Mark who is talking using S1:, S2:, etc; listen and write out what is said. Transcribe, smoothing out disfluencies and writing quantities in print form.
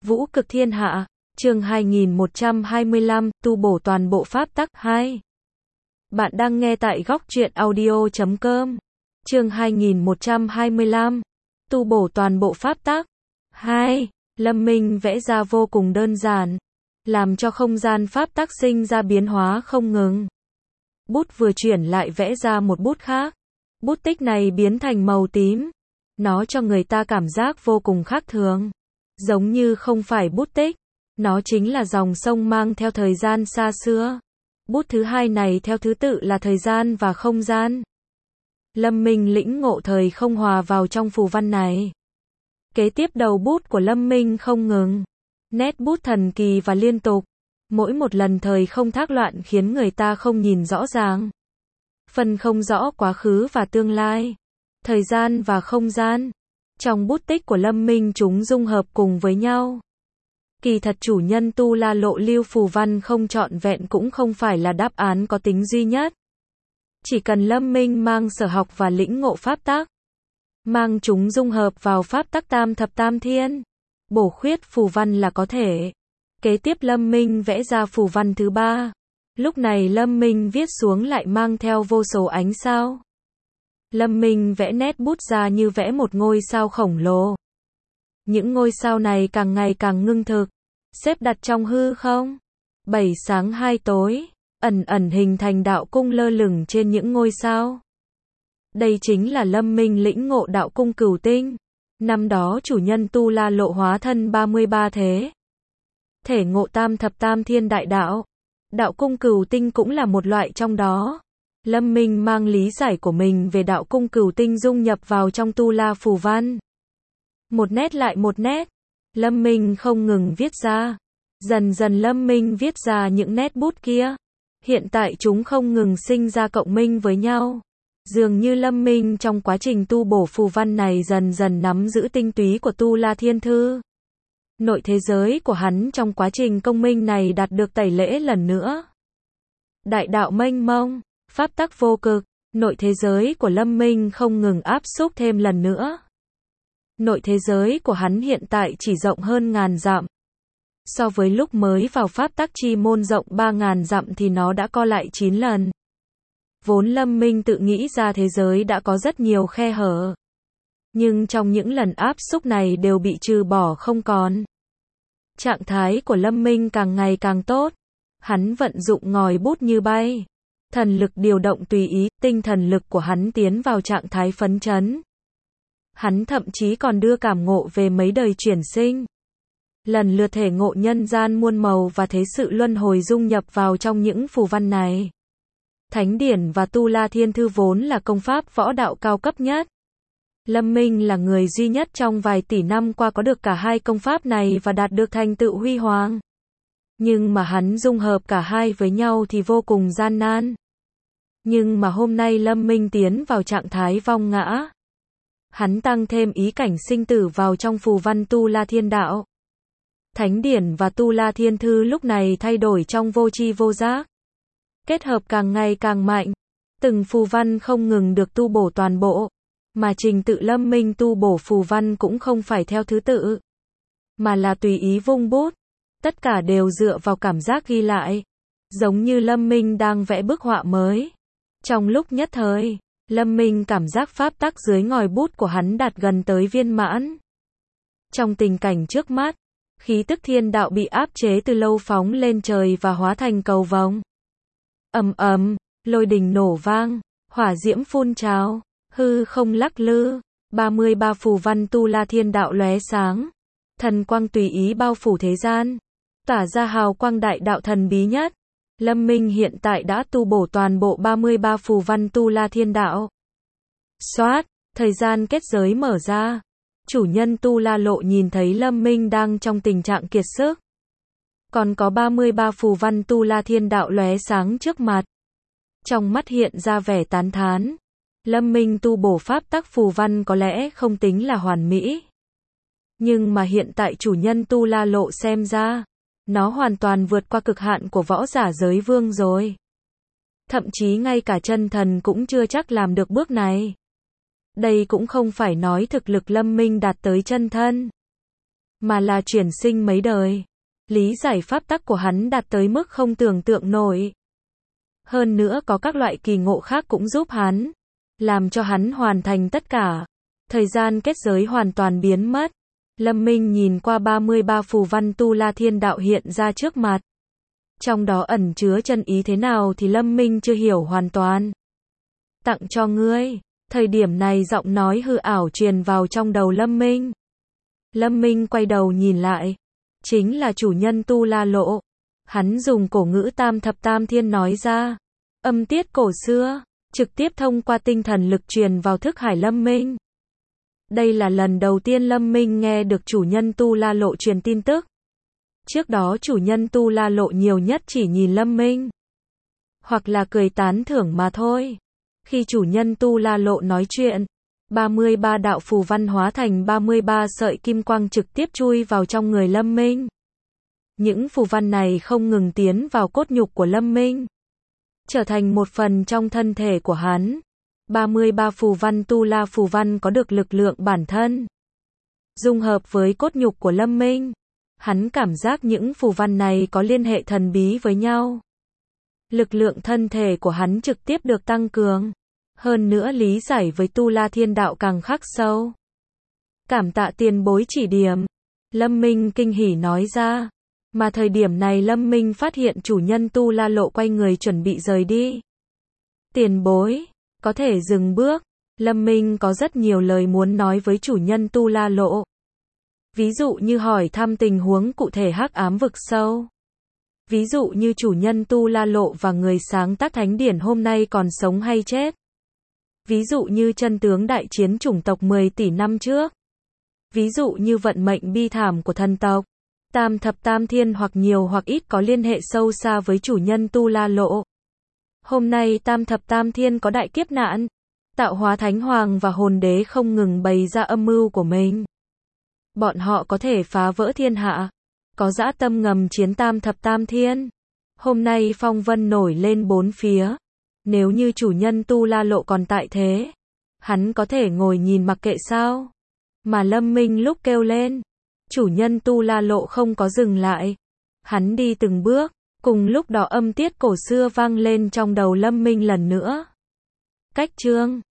S1: Vũ cực thiên hạ, chương 2125, tu bổ toàn bộ pháp tắc 2. Bạn đang nghe tại góc truyện audio.com. Chương 2125, tu bổ toàn bộ pháp tắc 2. Lâm Minh vẽ ra vô cùng đơn giản, làm cho không gian pháp tắc sinh ra biến hóa không ngừng. Bút vừa chuyển lại vẽ ra một bút khác. Bút tích này biến thành màu tím. Nó cho người ta cảm giác vô cùng khác thường. Giống như không phải bút tích. Nó chính là dòng sông mang theo thời gian xa xưa. Bút thứ hai này theo thứ tự là thời gian và không gian. Lâm Minh lĩnh ngộ thời không hòa vào trong phù văn này. Kế tiếp đầu bút của Lâm Minh không ngừng. Nét bút thần kỳ và liên tục. Mỗi một lần thời không thác loạn khiến người ta không nhìn rõ ràng. Phân không rõ quá khứ và tương lai. Thời gian và không gian. Trong bút tích của Lâm Minh chúng dung hợp cùng với nhau. Kỳ thật chủ nhân tu la lộ lưu phù văn không trọn vẹn cũng không phải là đáp án có tính duy nhất. Chỉ cần Lâm Minh mang sở học và lĩnh ngộ pháp tắc. Mang chúng dung hợp vào pháp tắc tam thập tam thiên. Bổ khuyết phù văn là có thể. Kế tiếp Lâm Minh vẽ ra phù văn thứ ba. Lúc này Lâm Minh viết xuống lại mang theo vô số ánh sao. Lâm Minh vẽ nét bút ra như vẽ một ngôi sao khổng lồ. Những ngôi sao này càng ngày càng ngưng thực, xếp đặt trong hư không. 7 sáng 2 tối, ẩn ẩn hình thành đạo cung lơ lửng trên những ngôi sao. Đây chính là Lâm Minh lĩnh ngộ đạo cung cửu tinh. Năm đó chủ nhân tu la lộ hóa thân 33 thế. Thể ngộ tam thập tam thiên đại đạo. Đạo cung cửu tinh cũng là một loại trong đó. Lâm Minh mang lý giải của mình về đạo cung cửu tinh dung nhập vào trong tu la phù văn. Một nét lại một nét. Lâm Minh không ngừng viết ra. Dần dần Lâm Minh viết ra những nét bút kia. Hiện tại chúng không ngừng sinh ra cộng minh với nhau. Dường như Lâm Minh trong quá trình tu bổ phù văn này dần dần nắm giữ tinh túy của tu la thiên thư. Nội thế giới của hắn trong quá trình công minh này đạt được tẩy lễ lần nữa. Đại đạo mênh mông, pháp tắc vô cực, nội thế giới của Lâm Minh không ngừng áp xúc thêm lần nữa. Nội thế giới của hắn hiện tại chỉ rộng hơn ngàn dặm. So với lúc mới vào pháp tắc chi môn rộng 3.000 dặm thì nó đã co lại 9 lần. Vốn Lâm Minh tự nghĩ ra thế giới đã có rất nhiều khe hở. Nhưng trong những lần áp xúc này đều bị trừ bỏ không còn. Trạng thái của Lâm Minh càng ngày càng tốt. Hắn vận dụng ngòi bút như bay. Thần lực điều động tùy ý, tinh thần lực của hắn tiến vào trạng thái phấn chấn. Hắn thậm chí còn đưa cảm ngộ về mấy đời chuyển sinh. Lần lượt thể ngộ nhân gian muôn màu và thế sự luân hồi dung nhập vào trong những phù văn này. Thánh điển và tu la thiên thư vốn là công pháp võ đạo cao cấp nhất. Lâm Minh là người duy nhất trong vài tỷ năm qua có được cả hai công pháp này và đạt được thành tựu huy hoàng. Nhưng mà hắn dung hợp cả hai với nhau thì vô cùng gian nan. Nhưng mà hôm nay Lâm Minh tiến vào trạng thái vong ngã. Hắn tăng thêm ý cảnh sinh tử vào trong phù văn tu la thiên đạo. Thánh điển và tu la thiên thư lúc này thay đổi trong vô tri vô giác. Kết hợp càng ngày càng mạnh. Từng phù văn không ngừng được tu bổ toàn bộ. Mà trình tự Lâm Minh tu bổ phù văn cũng không phải theo thứ tự. Mà là tùy ý vung bút. Tất cả đều dựa vào cảm giác ghi lại. Giống như Lâm Minh đang vẽ bức họa mới. Trong lúc nhất thời, Lâm Minh cảm giác pháp tắc dưới ngòi bút của hắn đạt gần tới viên mãn. Trong tình cảnh trước mắt, khí tức thiên đạo bị áp chế từ lâu phóng lên trời và hóa thành cầu vồng. Ầm ầm, lôi đình nổ vang, hỏa diễm phun trào, hư không lắc lư, 33 phù văn tu la thiên đạo lóe sáng. Thần quang tùy ý bao phủ thế gian, tỏa ra hào quang đại đạo thần bí nhất. Lâm Minh hiện tại đã tu bổ toàn bộ 33 phù văn tu la thiên đạo. Xoát, thời gian kết giới mở ra. Chủ nhân tu la lộ nhìn thấy Lâm Minh đang trong tình trạng kiệt sức. Còn có 33 phù văn tu la thiên đạo lóe sáng trước mặt. Trong mắt hiện ra vẻ tán thán. Lâm Minh tu bổ pháp tắc phù văn có lẽ không tính là hoàn mỹ. Nhưng mà hiện tại chủ nhân tu la lộ xem ra. Nó hoàn toàn vượt qua cực hạn của võ giả giới vương rồi. Thậm chí ngay cả chân thần cũng chưa chắc làm được bước này. Đây cũng không phải nói thực lực Lâm Minh đạt tới chân thân. mà là chuyển sinh mấy đời. Lý giải pháp tắc của hắn đạt tới mức không tưởng tượng nổi. Hơn nữa có các loại kỳ ngộ khác cũng giúp hắn, làm cho hắn hoàn thành tất cả. Thời gian kết giới hoàn toàn biến mất. Lâm Minh nhìn qua 33 phù văn tu la thiên đạo hiện ra trước mặt. Trong đó ẩn chứa chân ý thế nào thì Lâm Minh chưa hiểu hoàn toàn. Tặng cho ngươi. Thời điểm này giọng nói hư ảo truyền vào trong đầu Lâm Minh. Lâm Minh quay đầu nhìn lại. Chính là chủ nhân tu la lộ. Hắn dùng cổ ngữ tam thập tam thiên nói ra. Âm tiết cổ xưa, trực tiếp thông qua tinh thần lực truyền vào thức hải Lâm Minh. Đây là lần đầu tiên Lâm Minh nghe được chủ nhân tu la lộ truyền tin tức. Trước đó chủ nhân tu la lộ nhiều nhất chỉ nhìn Lâm Minh, hoặc là cười tán thưởng mà thôi. Khi chủ nhân tu la lộ nói chuyện, 33 đạo phù văn hóa thành 33 sợi kim quang trực tiếp chui vào trong người Lâm Minh. Những phù văn này không ngừng tiến vào cốt nhục của Lâm Minh, trở thành một phần trong thân thể của hắn. 33 phù văn tu la phù văn có được lực lượng bản thân, dung hợp với cốt nhục của Lâm Minh. Hắn cảm giác những phù văn này có liên hệ thần bí với nhau. Lực lượng thân thể của hắn trực tiếp được tăng cường. Hơn nữa lý giải với tu la thiên đạo càng khắc sâu. Cảm tạ tiền bối chỉ điểm. Lâm Minh kinh hỉ nói ra. Mà thời điểm này Lâm Minh phát hiện chủ nhân tu la lộ quay người chuẩn bị rời đi. Tiền bối, có thể dừng bước. Lâm Minh có rất nhiều lời muốn nói với chủ nhân tu la lộ. Ví dụ như hỏi thăm tình huống cụ thể hắc ám vực sâu. Ví dụ như chủ nhân tu la lộ và người sáng tác thánh điển hôm nay còn sống hay chết. Ví dụ như chân tướng đại chiến chủng tộc 10 tỷ năm trước. Ví dụ như vận mệnh bi thảm của thần tộc. Tam thập tam thiên hoặc nhiều hoặc ít có liên hệ sâu xa với chủ nhân tu la lộ. Hôm nay tam thập tam thiên có đại kiếp nạn. Tạo hóa thánh hoàng và hồn đế không ngừng bày ra âm mưu của mình. Bọn họ có thể phá vỡ thiên hạ. Có dã tâm ngầm chiến tam thập tam thiên. Hôm nay phong vân nổi lên bốn phía. Nếu như chủ nhân tu la lộ còn tại thế, hắn có thể ngồi nhìn mặc kệ sao? Mà Lâm Minh lúc kêu lên, chủ nhân tu la lộ không có dừng lại. Hắn đi từng bước, cùng lúc đó âm tiết cổ xưa vang lên trong đầu Lâm Minh lần nữa. Cách chương